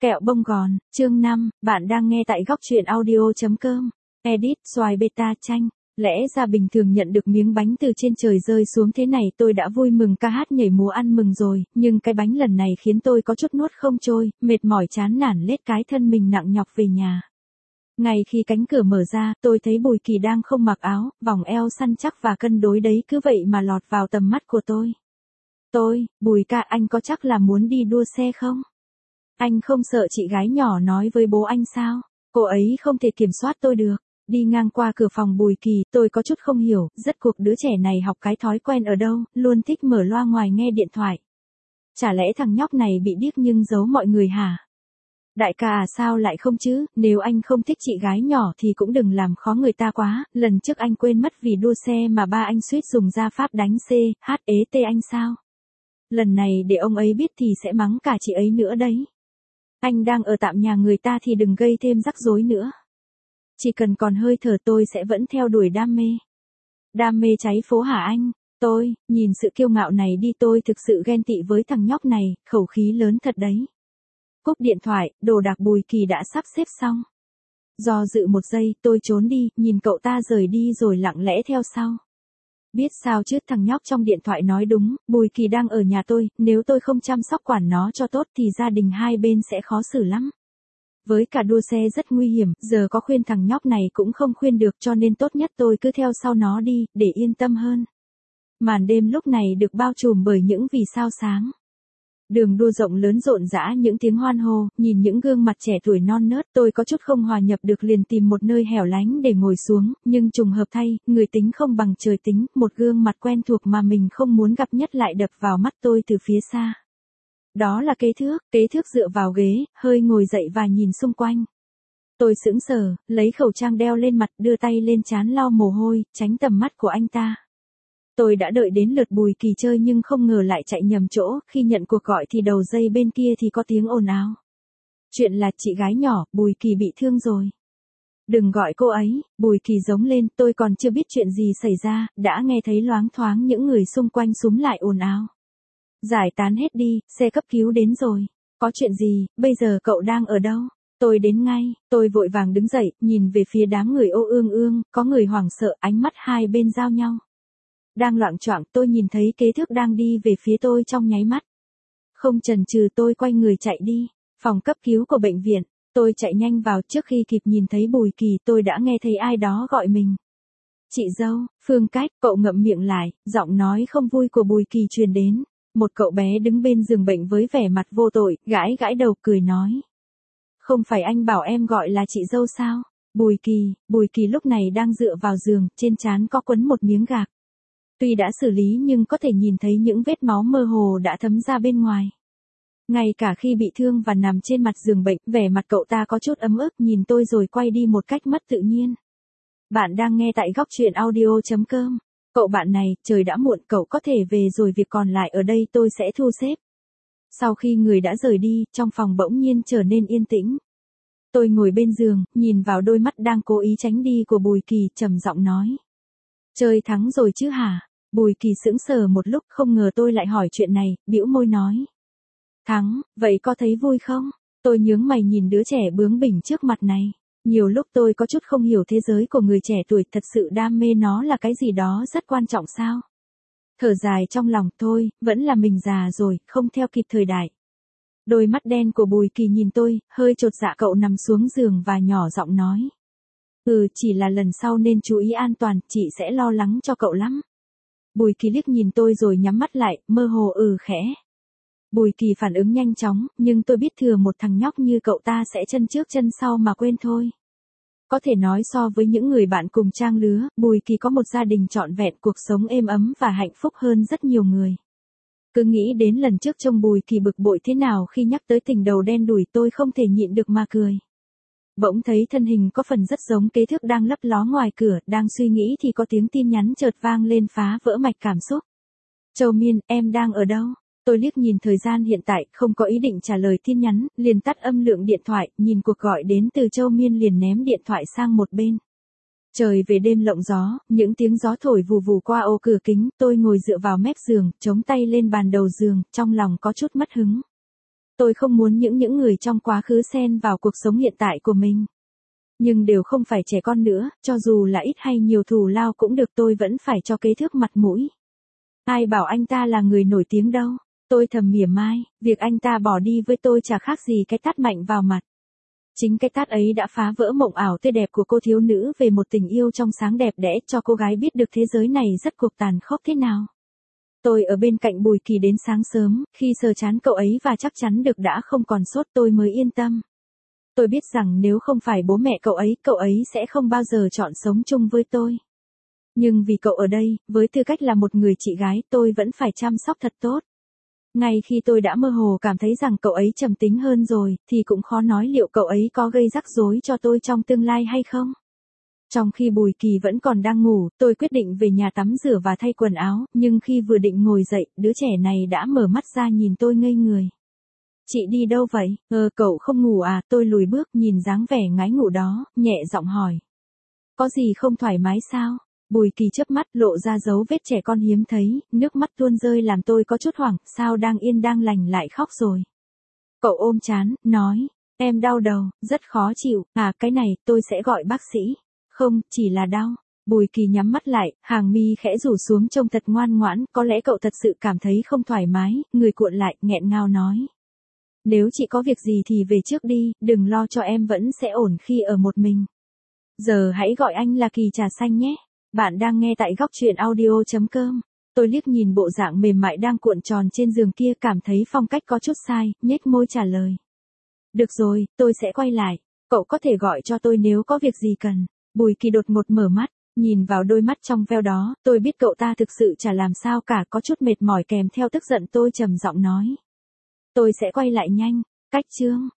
Kẹo bông gòn, chương 5, bạn đang nghe tại góc truyện audio.com. Edit, xoài beta chanh. Lẽ ra bình thường nhận được miếng bánh từ trên trời rơi xuống thế này tôi đã vui mừng ca hát nhảy múa ăn mừng rồi, nhưng cái bánh lần này khiến tôi có chút nuốt không trôi, mệt mỏi chán nản lết cái thân mình nặng nhọc về nhà. Ngay khi cánh cửa mở ra, tôi thấy Bùi Kỳ đang không mặc áo, vòng eo săn chắc và cân đối đấy cứ vậy mà lọt vào tầm mắt của tôi. Bùi ca, anh có chắc là muốn đi đua xe không? Anh không sợ chị gái nhỏ nói với bố anh sao? Cô ấy không thể kiểm soát tôi được. Đi ngang qua cửa phòng Bùi Kỳ, tôi có chút không hiểu, rốt cuộc đứa trẻ này học cái thói quen ở đâu, luôn thích mở loa ngoài nghe điện thoại. Chả lẽ thằng nhóc này bị điếc nhưng giấu mọi người hả? Đại ca à, sao lại không chứ, nếu anh không thích chị gái nhỏ thì cũng đừng làm khó người ta quá, lần trước anh quên mất vì đua xe mà ba anh suýt dùng gia pháp đánh CHET anh sao? Lần này để ông ấy biết thì sẽ mắng cả chị ấy nữa đấy. Anh đang ở tạm nhà người ta thì đừng gây thêm rắc rối nữa. Chỉ cần còn hơi thở tôi sẽ vẫn theo đuổi đam mê. Đam mê cháy phố hả anh? Nhìn sự kiêu ngạo này đi, tôi thực sự ghen tị với thằng nhóc này, khẩu khí lớn thật đấy. Cúp điện thoại, đồ đạc Bùi Kỳ đã sắp xếp xong. Do dự một giây, tôi trốn đi, nhìn cậu ta rời đi rồi lặng lẽ theo sau. Biết sao chứ, thằng nhóc trong điện thoại nói đúng, Bùi Kỳ đang ở nhà tôi, nếu tôi không chăm sóc quản nó cho tốt thì gia đình hai bên sẽ khó xử lắm. Với cả đua xe rất nguy hiểm, giờ có khuyên thằng nhóc này cũng không khuyên được, cho nên tốt nhất tôi cứ theo sau nó đi, để yên tâm hơn. Màn đêm lúc này được bao trùm bởi những vì sao sáng. Đường đua rộng lớn rộn rã những tiếng hoan hô, nhìn những gương mặt trẻ tuổi non nớt, tôi có chút không hòa nhập được liền tìm một nơi hẻo lánh để ngồi xuống, nhưng trùng hợp thay, người tính không bằng trời tính, một gương mặt quen thuộc mà mình không muốn gặp nhất lại đập vào mắt tôi từ phía xa. Đó là Kế Thước dựa vào ghế, hơi ngồi dậy và nhìn xung quanh. Tôi sững sờ, lấy khẩu trang đeo lên mặt, đưa tay lên trán lau mồ hôi, tránh tầm mắt của anh ta. Tôi đã đợi đến lượt Bùi Kỳ chơi nhưng không ngờ lại chạy nhầm chỗ, khi nhận cuộc gọi thì đầu dây bên kia thì có tiếng ồn ào. Chuyện là chị gái nhỏ, Bùi Kỳ bị thương rồi. Đừng gọi cô ấy, Bùi Kỳ giống lên, tôi còn chưa biết chuyện gì xảy ra, đã nghe thấy loáng thoáng những người xung quanh xúm lại ồn ào. Giải tán hết đi, xe cấp cứu đến rồi. Có chuyện gì, bây giờ cậu đang ở đâu? Tôi đến ngay, tôi vội vàng đứng dậy, nhìn về phía đám người ô ương ương, có người hoảng sợ, ánh mắt hai bên giao nhau. Đang loạng choạng, tôi nhìn thấy Kế Thước đang đi về phía tôi trong nháy mắt. Không chần chừ tôi quay người chạy đi, phòng cấp cứu của bệnh viện, tôi chạy nhanh vào, trước khi kịp nhìn thấy Bùi Kỳ tôi đã nghe thấy ai đó gọi mình. Chị dâu, Phương Cách, cậu ngậm miệng lại, giọng nói không vui của Bùi Kỳ truyền đến. Một cậu bé đứng bên giường bệnh với vẻ mặt vô tội, gãi gãi đầu cười nói. Không phải anh bảo em gọi là chị dâu sao? Bùi Kỳ lúc này đang dựa vào giường, trên trán có quấn một miếng gạc. Tuy đã xử lý nhưng có thể nhìn thấy những vết máu mơ hồ đã thấm ra bên ngoài. Ngay cả khi bị thương và nằm trên mặt giường bệnh, vẻ mặt cậu ta có chút ấm ức, nhìn tôi rồi quay đi một cách mất tự nhiên. Bạn đang nghe tại góc truyện audio.com. Cậu bạn này, trời đã muộn, cậu có thể về rồi, việc còn lại ở đây tôi sẽ thu xếp. Sau khi người đã rời đi, trong phòng bỗng nhiên trở nên yên tĩnh. Tôi ngồi bên giường, nhìn vào đôi mắt đang cố ý tránh đi của Bùi Kỳ, trầm giọng nói. Chơi thắng rồi chứ hả? Bùi Kỳ sững sờ một lúc, không ngờ tôi lại hỏi chuyện này, bĩu môi nói. Thắng, vậy có thấy vui không? Tôi nhướng mày nhìn đứa trẻ bướng bỉnh trước mặt này. Nhiều lúc tôi có chút không hiểu thế giới của người trẻ tuổi, thật sự đam mê nó là cái gì đó rất quan trọng sao? Thở dài trong lòng, thôi, vẫn là mình già rồi, không theo kịp thời đại. Đôi mắt đen của Bùi Kỳ nhìn tôi, hơi chột dạ, cậu nằm xuống giường và nhỏ giọng nói. Chỉ là lần sau nên chú ý an toàn, chị sẽ lo lắng cho cậu lắm. Bùi Kỳ liếc nhìn tôi rồi nhắm mắt lại, mơ hồ khẽ. Bùi Kỳ phản ứng nhanh chóng, nhưng tôi biết thừa một thằng nhóc như cậu ta sẽ chân trước chân sau mà quên thôi. Có thể nói so với những người bạn cùng trang lứa, Bùi Kỳ có một gia đình trọn vẹn, cuộc sống êm ấm và hạnh phúc hơn rất nhiều người. Cứ nghĩ đến lần trước trông Bùi Kỳ bực bội thế nào khi nhắc tới tình đầu đen đủi, tôi không thể nhịn được mà cười. Bỗng thấy thân hình có phần rất giống Kế Thước đang lấp ló ngoài cửa, đang suy nghĩ thì có tiếng tin nhắn chợt vang lên phá vỡ mạch cảm xúc. Châu Miên, em đang ở đâu? Tôi liếc nhìn thời gian hiện tại, không có ý định trả lời tin nhắn, liền tắt âm lượng điện thoại, nhìn cuộc gọi đến từ Châu Miên liền ném điện thoại sang một bên. Trời về đêm lộng gió, những tiếng gió thổi vù vù qua ô cửa kính, tôi ngồi dựa vào mép giường, chống tay lên bàn đầu giường, trong lòng có chút mất hứng. Tôi không muốn những người trong quá khứ xen vào cuộc sống hiện tại của mình. Nhưng đều không phải trẻ con nữa, cho dù là ít hay nhiều thù lao cũng được, tôi vẫn phải cho kế thước mặt mũi. Ai bảo anh ta là người nổi tiếng đâu. Tôi thầm mỉa mai, việc anh ta bỏ đi với tôi chả khác gì cái tát mạnh vào mặt. Chính cái tát ấy đã phá vỡ mộng ảo tươi đẹp của cô thiếu nữ về một tình yêu trong sáng đẹp đẽ, cho cô gái biết được thế giới này rất cuộc tàn khốc thế nào. Tôi ở bên cạnh Bùi Kỳ đến sáng sớm, khi sờ trán cậu ấy và chắc chắn được đã không còn sốt tôi mới yên tâm. Tôi biết rằng nếu không phải bố mẹ cậu ấy sẽ không bao giờ chọn sống chung với tôi. Nhưng vì cậu ở đây, với tư cách là một người chị gái, tôi vẫn phải chăm sóc thật tốt. Ngay khi tôi đã mơ hồ cảm thấy rằng cậu ấy trầm tính hơn rồi, thì cũng khó nói liệu cậu ấy có gây rắc rối cho tôi trong tương lai hay không. Trong khi Bùi Kỳ vẫn còn đang ngủ, tôi quyết định về nhà tắm rửa và thay quần áo, nhưng khi vừa định ngồi dậy, đứa trẻ này đã mở mắt ra nhìn tôi ngây người. Chị đi đâu vậy? Cậu không ngủ à? Tôi lùi bước nhìn dáng vẻ ngái ngủ đó, nhẹ giọng hỏi. Có gì không thoải mái sao? Bùi Kỳ chớp mắt lộ ra dấu vết trẻ con hiếm thấy, nước mắt tuôn rơi làm tôi có chút hoảng, sao đang yên đang lành lại khóc rồi. Cậu ôm trán, nói, em đau đầu, rất khó chịu, cái này, tôi sẽ gọi bác sĩ. Không, chỉ là đau. Bùi Kỳ nhắm mắt lại, hàng mi khẽ rủ xuống trông thật ngoan ngoãn, có lẽ cậu thật sự cảm thấy không thoải mái, người cuộn lại, nghẹn ngào nói. Nếu chị có việc gì thì về trước đi, đừng lo cho em vẫn sẽ ổn khi ở một mình. Giờ hãy gọi anh là Kỳ trà xanh nhé. Bạn đang nghe tại góc truyện audio.com. Tôi liếc nhìn bộ dạng mềm mại đang cuộn tròn trên giường kia, cảm thấy phong cách có chút sai, nhếch môi trả lời. Được rồi, tôi sẽ quay lại. Cậu có thể gọi cho tôi nếu có việc gì cần. Bùi Kỳ đột ngột mở mắt, nhìn vào đôi mắt trong veo đó, tôi biết cậu ta thực sự chả làm sao cả, có chút mệt mỏi kèm theo tức giận. Tôi trầm giọng nói. Tôi sẽ quay lại nhanh. Cách chương.